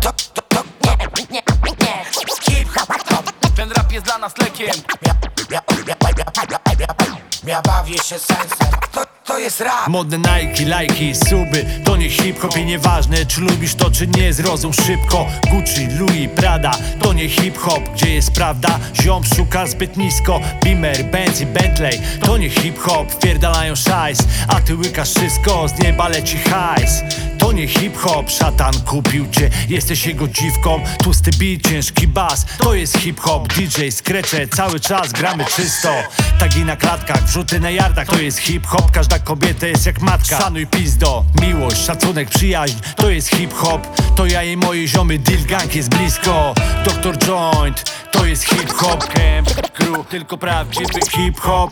Ten rap jest dla nas lekiem. Ja bawię się sensem. To jest rap. Modne Nike, lajki, suby, to nie hip-hop i nieważne czy lubisz to czy nie, zrozum szybko. Gucci, Louis, Prada, to nie hip-hop. Gdzie jest prawda? Ziom szuka zbyt nisko. Beamer, Benz i Bentley, to nie hip-hop. Wpierdalają szajs, a ty łykasz wszystko. Z nieba leci hajs. To nie hip-hop, szatan kupił cię, jesteś jego dziwką. Tłusty beat, ciężki bas, to jest hip-hop. DJ, skrecze, cały czas gramy czysto. Tagi na klatkach, wrzuty na yardach, to jest hip-hop. Każda kobieta jest jak matka. Szanuj pizdo, miłość, szacunek, przyjaźń, to jest hip-hop. To ja i moje ziomy, deal gang jest blisko. Dr. Joint, to jest hip-hop. Camp, crew, tylko prawdziwy hip-hop.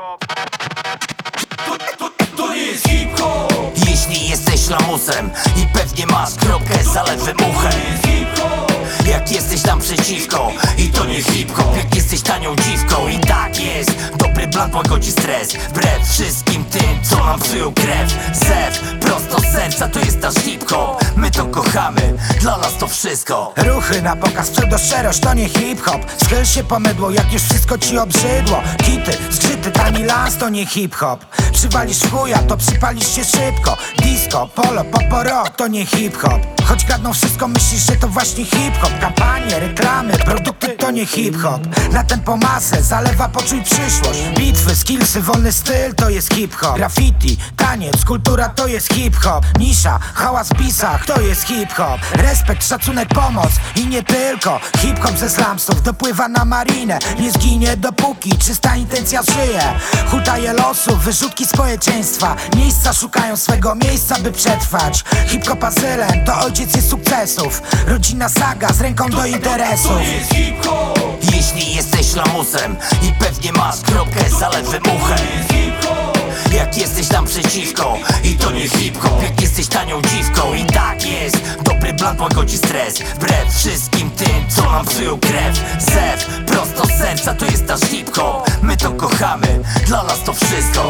To nie jest hip-hop. Jeśli jesteś lamusem i pewnie masz kropkę za lewym uchem, jak jesteś tam przeciwko i to nie hip-hop. Jak jesteś tanią dziwką i tak jest, dobry blunt łagodzi stres. Wbrew wszystkim tym, co nam psują krew. Zew, prosto z serca, to jest nasz hip-hop. My to kochamy, dla nas to wszystko. Ruchy na pokaz, pseudo-szczerość, to nie hip-hop. Schyl się po mydło, jak już wszystko ci obrzydło. Kity, zgrzyty, tani lans, to nie hip-hop. Przywalisz w chuja, to przypalisz się szybko. Disco, polo, poporo, to nie hip-hop. Choć gadną wszystko, myślisz, że to właśnie hip-hop. Kampanie, reklamy, produkty, to nie hip-hop. Na tempo masę, zalewa, poczuj przyszłość. Bitwy, skillsy, wolny styl, to jest hip-hop. Graffiti, taniec, kultura, to jest hip-hop. Nisza, hałas w pisach, to jest hip-hop. Respekt, szacunek, pomoc i nie tylko. Hip-hop ze slumsów dopływa na marinę. Nie zginie dopóki czysta intencja żyje. Hutaje losów, wyrzutki społeczeństwa. Miejsca szukają swego miejsca, by przetrwać. Hip-hop azylem, to ojciec jest sukcesów. Rodzina saga z ręką do interesów. To nie jest hip-hop. Jeśli jesteś lamusem i pewnie masz kropkę za lewym uchem, jak jesteś tam przeciwko i to nie hip-hop. Jak jesteś tanią dziwką i tak jest, dobry blunt łagodzi stres. Wbrew wszystkim tym, co nam psują krew. Zew, prosto z serca, to jest nasz hip-hop. My to kochamy, dla nas to wszystko.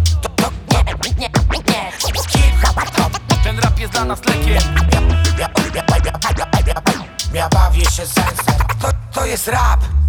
Ten rap jest dla nas lekiem. Ja bawię się sensem. To jest rap.